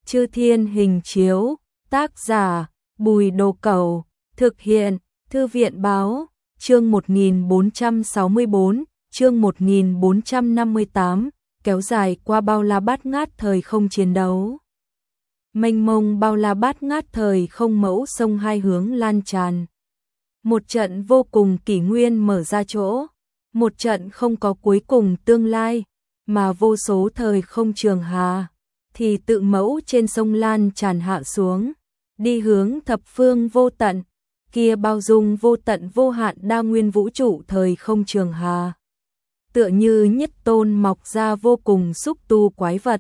Chư Thiên Hình Chiếu, tác giả Bùi Đồ Cẩu, thực hiện Thư viện Báo, chương 1464, chương 1458, kéo dài qua bao la bát ngát thời không chiến đấu. Mênh mông bao la bát ngát thời không mẫu sông hai hướng lan tràn. Một trận vô cùng kỷ nguyên mở ra chỗ, một trận không có cuối cùng tương lai, mà vô số thời không trường hà, thì tự mẫu trên sông lan tràn hạ xuống, đi hướng thập phương vô tận, kia bao dung vô tận vô hạn đa nguyên vũ trụ thời không trường hà. Tựa như nhất tôn mọc ra vô cùng xúc tu quái vật,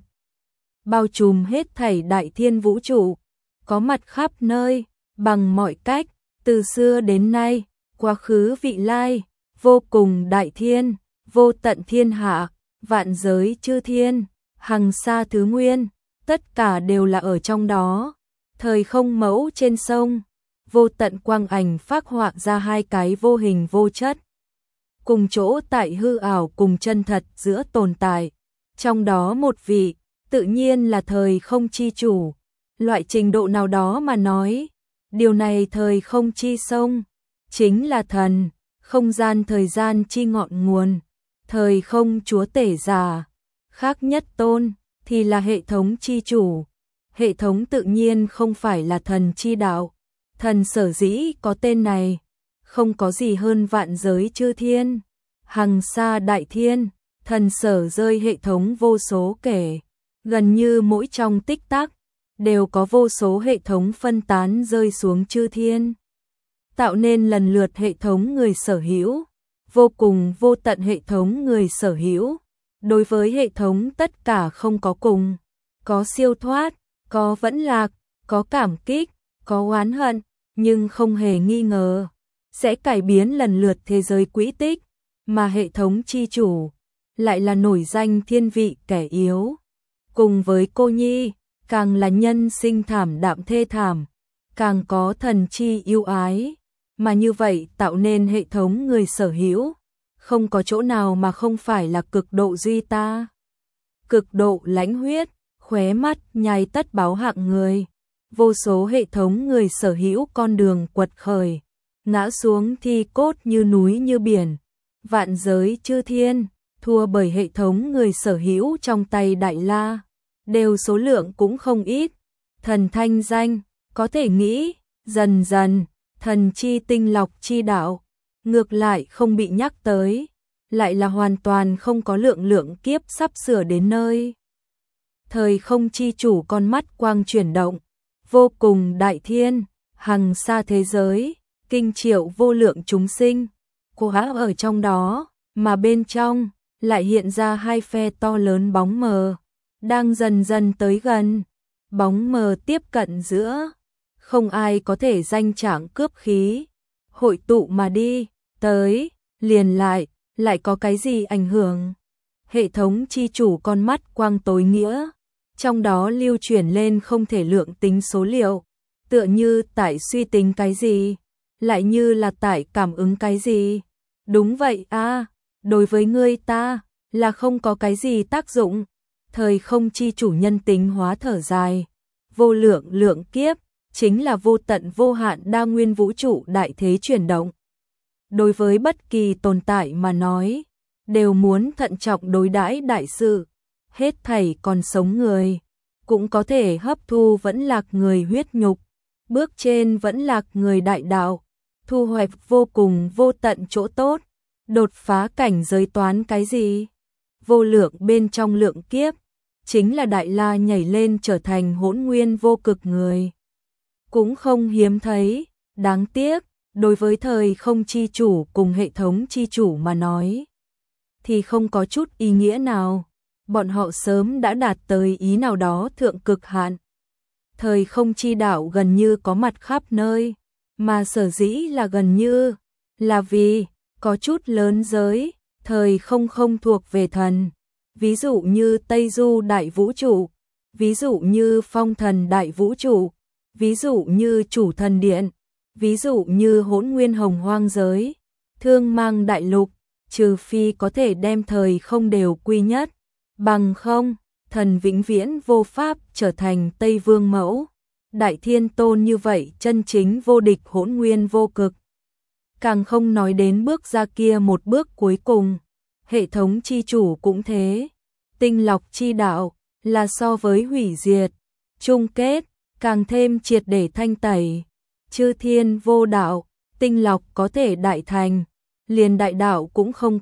bao trùm hết thảy đại thiên vũ trụ, có mặt khắp nơi, bằng mọi cách, từ xưa đến nay, quá khứ vị lai, vô cùng đại thiên, vô tận thiên hạ, vạn giới chư thiên, hằng sa thứ nguyên, tất cả đều là ở trong đó. Thời không mẫu trên sông, vô tận quang ảnh phác họa ra hai cái vô hình vô chất, cùng chỗ tại hư ảo cùng chân thật giữa tồn tại, trong đó một vị, tự nhiên là thời không chi chủ, loại trình độ nào đó mà nói, điều này thời không chi sông, chính là thần, không gian thời gian chi ngọn nguồn, thời không chúa tể giả, khác nhất tôn, thì là hệ thống chi chủ. Hệ thống tự nhiên không phải là thần chi đạo, thần sở dĩ có tên này, không có gì hơn vạn giới chư thiên, hằng sa đại thiên, thần sở rơi hệ thống vô số kể, gần như mỗi trong tích tắc, đều có vô số hệ thống phân tán rơi xuống chư thiên, tạo nên lần lượt hệ thống người sở hữu, vô cùng vô tận hệ thống người sở hữu, đối với hệ thống tất cả không có cùng, có siêu thoát, có vẫn lạc, có cảm kích, có oán hận, nhưng không hề nghi ngờ, sẽ cải biến lần lượt thế giới quỹ tích, mà hệ thống chi chủ, lại là nổi danh thiên vị kẻ yếu. Cùng với cô nhi, càng là nhân sinh thảm đạm thê thảm, càng có thần chi yêu ái, mà như vậy tạo nên hệ thống người sở hữu, không có chỗ nào mà không phải là cực độ duy ta, cực độ lãnh huyết, khóe mắt nhai tất báo hạng người, vô số hệ thống người sở hữu con đường quật khởi, ngã xuống thi cốt như núi như biển, vạn giới chư thiên, thua bởi hệ thống người sở hữu trong tay Đại La, đều số lượng cũng không ít, thần thanh danh, có thể nghĩ, dần dần, thần chi tinh lọc chi đạo, ngược lại không bị nhắc tới, lại là hoàn toàn không có lượng kiếp sắp sửa đến nơi. Thời không chi chủ con mắt quang chuyển động, vô cùng đại thiên, hằng sa thế giới, kinh triệu vô lượng chúng sinh, quá ở trong đó, mà bên trong, lại hiện ra hai phe to lớn bóng mờ, đang dần dần tới gần, bóng mờ tiếp cận giữa, không ai có thể danh trạng cướp khí, hội tụ mà đi, tới, liền lại có cái gì ảnh hưởng. Hệ thống chi chủ con mắt quang tối nghĩa, trong đó lưu chuyển lên không thể lượng tính số liệu, tựa như tại suy tính cái gì, lại như là tại cảm ứng cái gì. Đúng vậy a, đối với ngươi ta, là không có cái gì tác dụng. Thời không chi chủ nhân tính hóa thở dài, vô lượng kiếp, chính là vô tận vô hạn đa nguyên vũ trụ đại thế chuyển động. Đối với bất kỳ tồn tại mà nói, đều muốn thận trọng đối đãi đại sự, hết thảy còn sống người, cũng có thể hấp thu vẫn lạc người huyết nhục, bước trên vẫn lạc người đại đạo, thu hoạch vô cùng vô tận chỗ tốt, đột phá cảnh giới toán cái gì? Vô lượng bên trong lượng kiếp, chính là Đại La nhảy lên trở thành hỗn nguyên vô cực người. Cũng không hiếm thấy, đáng tiếc, đối với thời không chi chủ cùng hệ thống chi chủ mà nói, thì không có chút ý nghĩa nào, bọn họ sớm đã đạt tới ý nào đó thượng cực hạn. Thời không chi đạo gần như có mặt khắp nơi, mà sở dĩ là gần như, là vì, có chút lớn giới, thời không thuộc về thần, ví dụ như Tây Du đại vũ trụ, ví dụ như Phong thần đại vũ trụ, ví dụ như Chủ thần điện, ví dụ như Hỗn nguyên hồng hoang giới, Thương mang đại lục, trừ phi có thể đem thời không đều quy nhất, bằng không, thần vĩnh viễn vô pháp trở thành Tây Vương mẫu. Đại Thiên Tôn như vậy chân chính vô địch hỗn nguyên vô cực. Càng không nói đến bước ra kia một bước cuối cùng. Hệ thống chi chủ cũng thế. Tinh lọc chi đạo là so với hủy diệt, chung kết, càng thêm triệt để thanh tẩy. Chư thiên vô đạo, tinh lọc có thể đại thành, liền đại đạo cũng không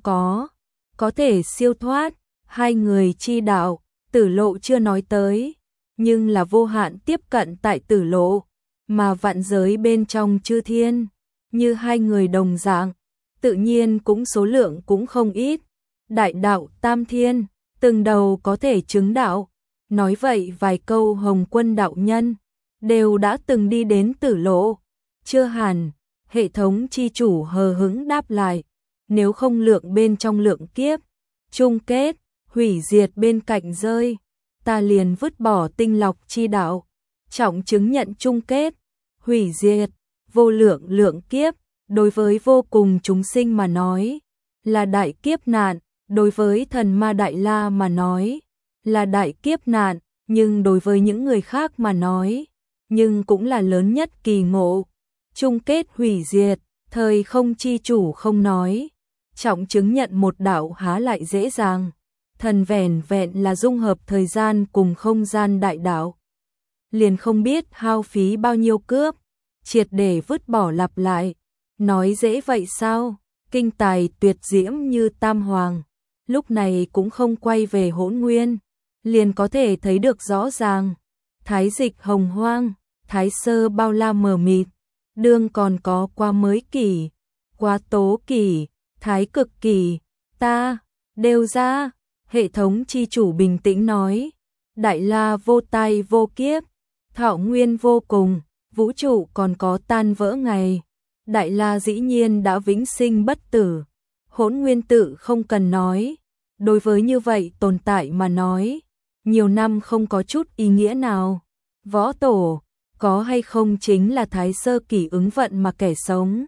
có thể siêu thoát. Hai người chi đạo, tử lộ chưa nói tới, nhưng là vô hạn tiếp cận tại tử lộ, mà vạn giới bên trong chư thiên, như hai người đồng dạng, tự nhiên cũng số lượng cũng không ít. Đại đạo tam thiên, từng đầu có thể chứng đạo. Nói vậy vài câu Hồng Quân đạo nhân đều đã từng đi đến tử lộ. Chưa hẳn, hệ thống chi chủ hờ hững đáp lại, nếu không lượng bên trong lượng kiếp, chung kết, hủy diệt bên cạnh rơi, ta liền vứt bỏ tinh lọc chi đạo, trọng chứng nhận chung kết, hủy diệt, vô lượng lượng kiếp, đối với vô cùng chúng sinh mà nói, là đại kiếp nạn, đối với thần ma đại la mà nói, là đại kiếp nạn, nhưng đối với những người khác mà nói, nhưng cũng là lớn nhất kỳ ngộ. Chung kết hủy diệt, thời không chi chủ không nói, trọng chứng nhận một đạo há lại dễ dàng. Thần vẻn vẹn là dung hợp thời gian cùng không gian đại đạo, liền không biết hao phí bao nhiêu cướp, triệt để vứt bỏ lặp lại. Nói dễ vậy sao? Kinh tài tuyệt diễm như Tam Hoàng, lúc này cũng không quay về hỗn nguyên, liền có thể thấy được rõ ràng. Thái dịch hồng hoang, thái sơ bao la mờ mịt, đương còn có qua mới kỷ, qua tố kỷ, thái cực kỷ, ta đều ra. Hệ thống chi chủ bình tĩnh nói, đại la vô tai vô kiếp, thọ nguyên vô cùng, vũ trụ còn có tan vỡ ngày. Đại la dĩ nhiên đã vĩnh sinh bất tử, hỗn nguyên tự không cần nói, đối với như vậy tồn tại mà nói, nhiều năm không có chút ý nghĩa nào. Võ tổ, có hay không chính là thái sơ kỷ ứng vận mà kẻ sống.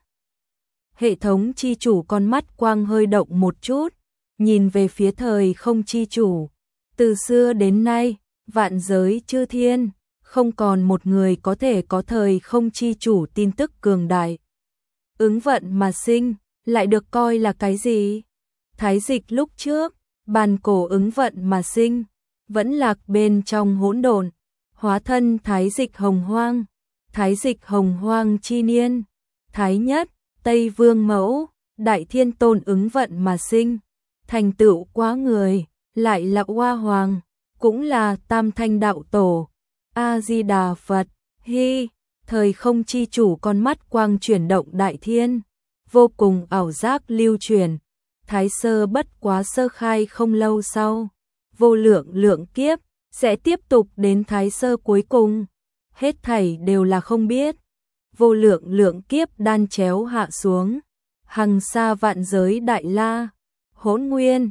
Hệ thống chi chủ con mắt quang hơi động một chút, nhìn về phía thời không chi chủ. Từ xưa đến nay, vạn giới chư thiên, không còn một người có thể có thời không chi chủ tin tức cường đại. Ứng vận mà sinh, lại được coi là cái gì? Thái dịch lúc trước, bàn cổ ứng vận mà sinh, vẫn lạc bên trong hỗn độn, hóa thân thái dịch hồng hoang, thái dịch hồng hoang chi niên, thái nhất, Tây Vương mẫu, Đại Thiên Tôn ứng vận mà sinh, thành tựu quá người, lại là Hoa Hoàng, cũng là Tam Thanh đạo tổ, A Di Đà Phật. Hi, thời không chi chủ con mắt quang chuyển động đại thiên, vô cùng ảo giác lưu truyền. Thái sơ bất quá sơ khai không lâu sau, vô lượng lượng kiếp sẽ tiếp tục đến thái sơ cuối cùng, hết thảy đều là không biết. Vô lượng lượng kiếp đan chéo hạ xuống, hằng xa vạn giới đại la, hỗn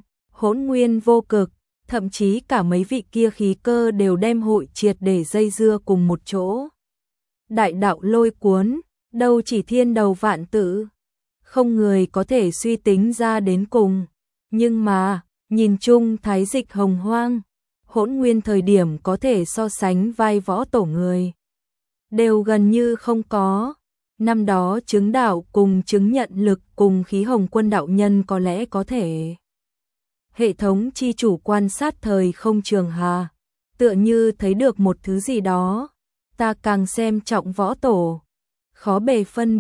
nguyên vô cực, thậm chí cả mấy vị kia khí cơ đều đem hội triệt để dây dưa cùng một chỗ. Đại đạo lôi cuốn, đâu chỉ thiên đầu vạn tử, không người có thể suy tính ra đến cùng. Nhưng mà, nhìn chung thái dịch hồng hoang, hỗn nguyên thời điểm có thể so sánh vai võ tổ người, đều gần như không có. Năm đó chứng đạo cùng chứng nhận lực cùng khí hồng quân đạo nhân có lẽ có thể. Hệ thống chi chủ quan sát thời không trường hà, tựa như thấy được một thứ gì đó. Ta càng xem trọng võ tổ, khó bề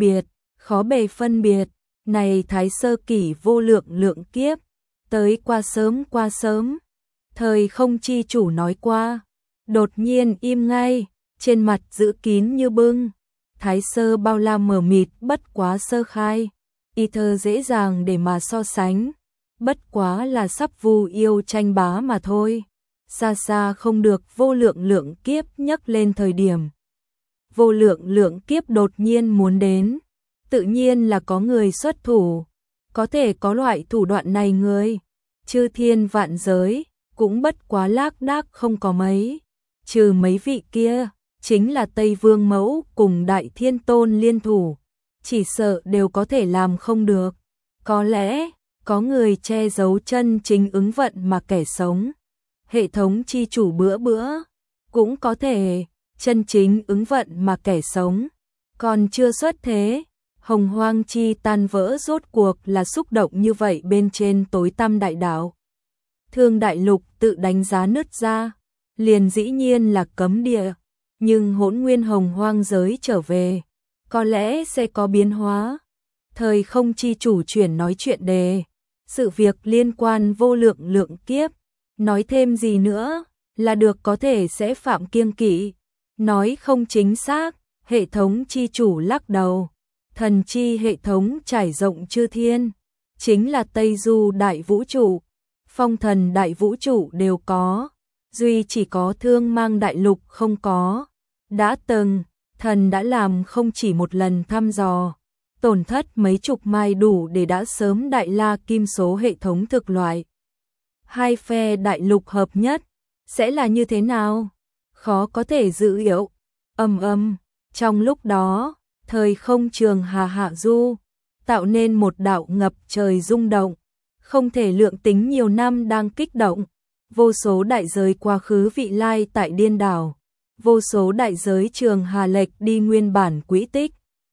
phân biệt, này thái sơ kỷ vô lượng lượng kiếp, tới qua sớm. Thời không chi chủ nói qua, đột nhiên im ngay, trên mặt giữ kín như bưng. Thái sơ bao la mờ mịt bất quá sơ khai, y thơ dễ dàng để mà so sánh, bất quá là sắp vu yêu tranh bá mà thôi. Xa xa không được vô lượng lượng kiếp nhắc lên thời điểm. Vô lượng lượng kiếp đột nhiên muốn đến, tự nhiên là có người xuất thủ, có thể có loại thủ đoạn này người, chư thiên vạn giới, cũng bất quá lác đác không có mấy, trừ mấy vị kia, chính là Tây Vương mẫu cùng Đại Thiên Tôn liên thủ, chỉ sợ đều có thể làm không được. Có lẽ, có người che giấu chân chính ứng vận mà kẻ sống, hệ thống chi chủ bữa bữa, cũng có thể chân chính ứng vận mà kẻ sống còn chưa xuất thế. Hồng hoang chi tan vỡ rốt cuộc là xúc động như vậy bên trên tối tăm đại đạo. Thương đại lục tự đánh giá nứt ra, liền dĩ nhiên là cấm địa, nhưng hỗn nguyên hồng hoang giới trở về, có lẽ sẽ có biến hóa. Thời không chi chủ chuyển nói chuyện đề, sự việc liên quan vô lượng lượng kiếp, nói thêm gì nữa là được có thể sẽ phạm kiêng kỵ, nói không chính xác. Hệ thống chi chủ lắc đầu, thần chi hệ thống trải rộng chư thiên, chính là Tây Du đại vũ trụ, phong thần đại vũ trụ đều có, duy chỉ có thương mang đại lục không có. Đã từng, thần đã làm không chỉ một lần thăm dò, tổn thất mấy chục mai đủ để đã sớm đại la kim số hệ thống thực loại. Hai phe đại lục hợp nhất, sẽ là như thế nào? Khó có thể dự liệu. Trong lúc đó, thời không trường hà hạ du, tạo nên một đạo ngập trời rung động, không thể lượng tính nhiều năm đang kích động, vô số đại giới quá khứ vị lai tại điên đảo, vô số đại giới trường hà lệch đi nguyên bản quỹ tích,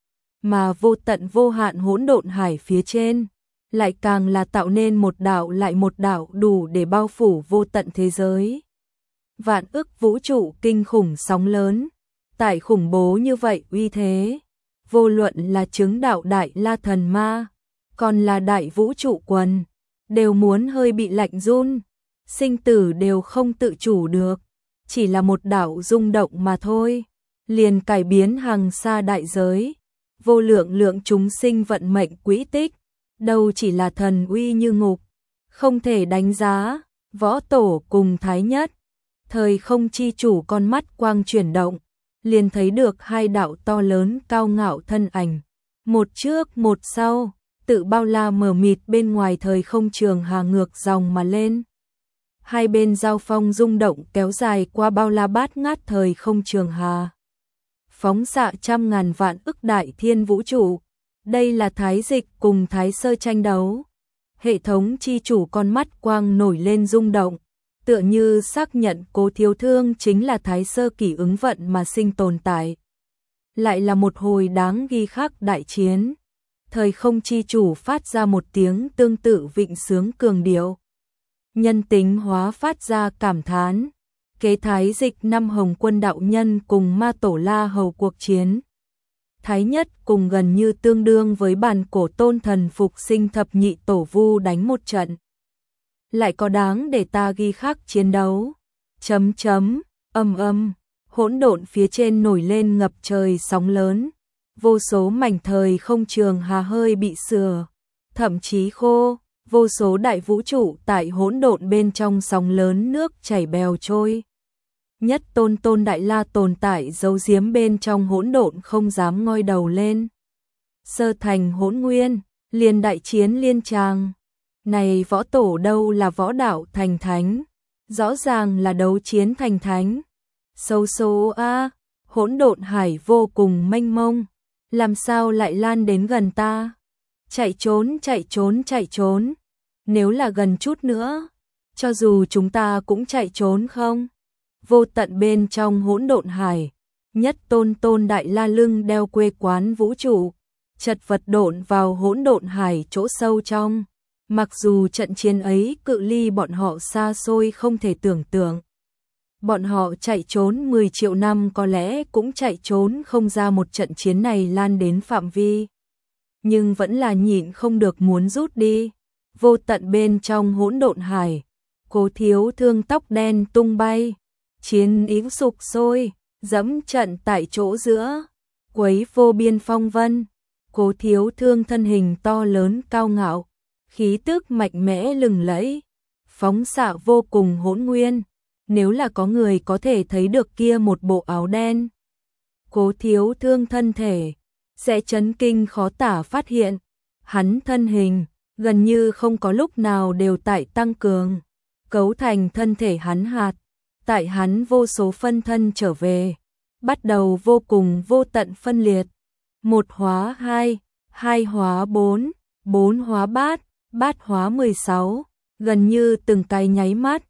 mà vô tận vô hạn hỗn độn hải phía trên, lại càng là tạo nên một đạo lại một đạo đủ để bao phủ vô tận thế giới. Vạn ức vũ trụ kinh khủng sóng lớn, tại khủng bố như vậy uy thế, vô luận là chứng đạo đại la thần ma, còn là đại vũ trụ quần, đều muốn hơi bị lạnh run, sinh tử đều không tự chủ được, chỉ là một đạo rung động mà thôi, liền cải biến hàng xa đại giới, vô lượng lượng chúng sinh vận mệnh quỹ tích, đâu chỉ là thần uy như ngục, không thể đánh giá. Võ tổ cùng thái nhất, thời không chi chủ con mắt quang chuyển động, liền thấy được hai đạo to lớn cao ngạo thân ảnh, một trước một sau, tự bao la mờ mịt bên ngoài thời không trường hà ngược dòng mà lên. Hai bên giao phong rung động kéo dài qua bao la bát ngát thời không trường hà, phóng xạ trăm ngàn vạn ức đại thiên vũ trụ. Đây là thái dịch cùng thái sơ tranh đấu. Hệ thống chi chủ con mắt quang nổi lên rung động, tựa như xác nhận Cố Thiếu Thương chính là thái sơ kỷ ứng vận mà sinh tồn tại. Lại là một hồi đáng ghi khắc đại chiến. Thời không chi chủ phát ra một tiếng tương tự vịnh sướng cường điệu. Nhân tính hóa phát ra cảm thán. Kế thái dịch năm Hồng Quân đạo nhân cùng Ma Tổ La Hầu cuộc chiến. Thái nhất cùng gần như tương đương với bản cổ tôn thần phục sinh thập nhị tổ vu đánh một trận. Lại có đáng để ta ghi khắc chiến đấu. Hỗn độn phía trên nổi lên ngập trời sóng lớn. Vô số mảnh thời không trường hà hơi bị sửa, thậm chí khô. Vô số đại vũ trụ tại hỗn độn bên trong sóng lớn nước chảy bèo trôi. Nhất tôn đại la tồn tại giấu giếm bên trong hỗn độn không dám ngoi đầu lên. Sơ thành hỗn nguyên, liền đại chiến liên tràng. Này võ tổ đâu là võ đạo thành thánh, rõ ràng là đấu chiến thành thánh. Sâu số a, hỗn độn hải vô cùng mênh mông, làm sao lại lan đến gần ta? Chạy trốn. Nếu là gần chút nữa, cho dù chúng ta cũng chạy trốn không? Vô tận bên trong hỗn độn hải, nhất tôn đại la lưng đeo quê quán vũ trụ, chật vật độn vào hỗn độn hải chỗ sâu trong. Mặc dù trận chiến ấy cự ly bọn họ xa xôi không thể tưởng tượng. Bọn họ chạy trốn 10 triệu năm có lẽ cũng chạy trốn không ra một trận chiến này lan đến phạm vi. Nhưng vẫn là nhịn không được muốn rút đi. Vô tận bên trong hỗn độn hải, Cố Thiếu Thương tóc đen tung bay, chiến ý sục sôi, dẫm trận tại chỗ giữa, quấy vô biên phong vân. Cố Thiếu Thương thân hình to lớn cao ngạo, khí tức mạnh mẽ lừng lẫy, phóng xạ vô cùng hỗn nguyên. Nếu là có người có thể thấy được kia một bộ áo đen, Cố Thiếu Thương thân thể sẽ chấn kinh khó tả phát hiện, hắn thân hình gần như không có lúc nào đều tại tăng cường, cấu thành thân thể hắn hạt, tại hắn vô số phân thân trở về, bắt đầu vô cùng vô tận phân liệt, 1 hóa 2, 2 hóa 4, 4 hóa bát, bát hóa 16, gần như từng cái nháy mắt,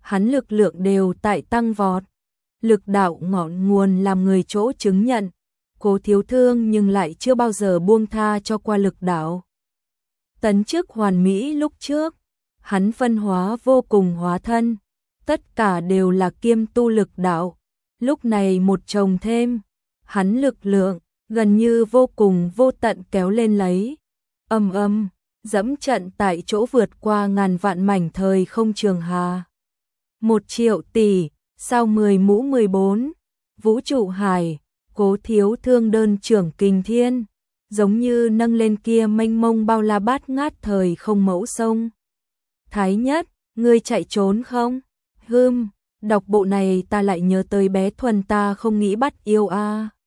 hắn lực lượng đều tại tăng vọt. Lực đạo ngọn nguồn làm người chỗ chứng nhận, Cố Thiếu Thương nhưng lại chưa bao giờ buông tha cho qua lực đạo. Tấn chức hoàn mỹ lúc trước, hắn phân hóa vô cùng hóa thân, tất cả đều là kiêm tu lực đạo. Lúc này một chồng thêm, hắn lực lượng gần như vô cùng vô tận kéo lên lấy. Dẫm trận tại chỗ vượt qua ngàn vạn mảnh thời không trường hà. 1 triệu tỷ, sao 10 mũ 14, vũ trụ hải, Cố Thiếu Thương đơn trưởng kình thiên, giống như nâng lên kia mênh mông bao la bát ngát thời không mẫu sông. Thái Nhất, ngươi chạy trốn không? Đọc bộ này ta lại nhớ tới bé Thuần ta không nghĩ bắt yêu a.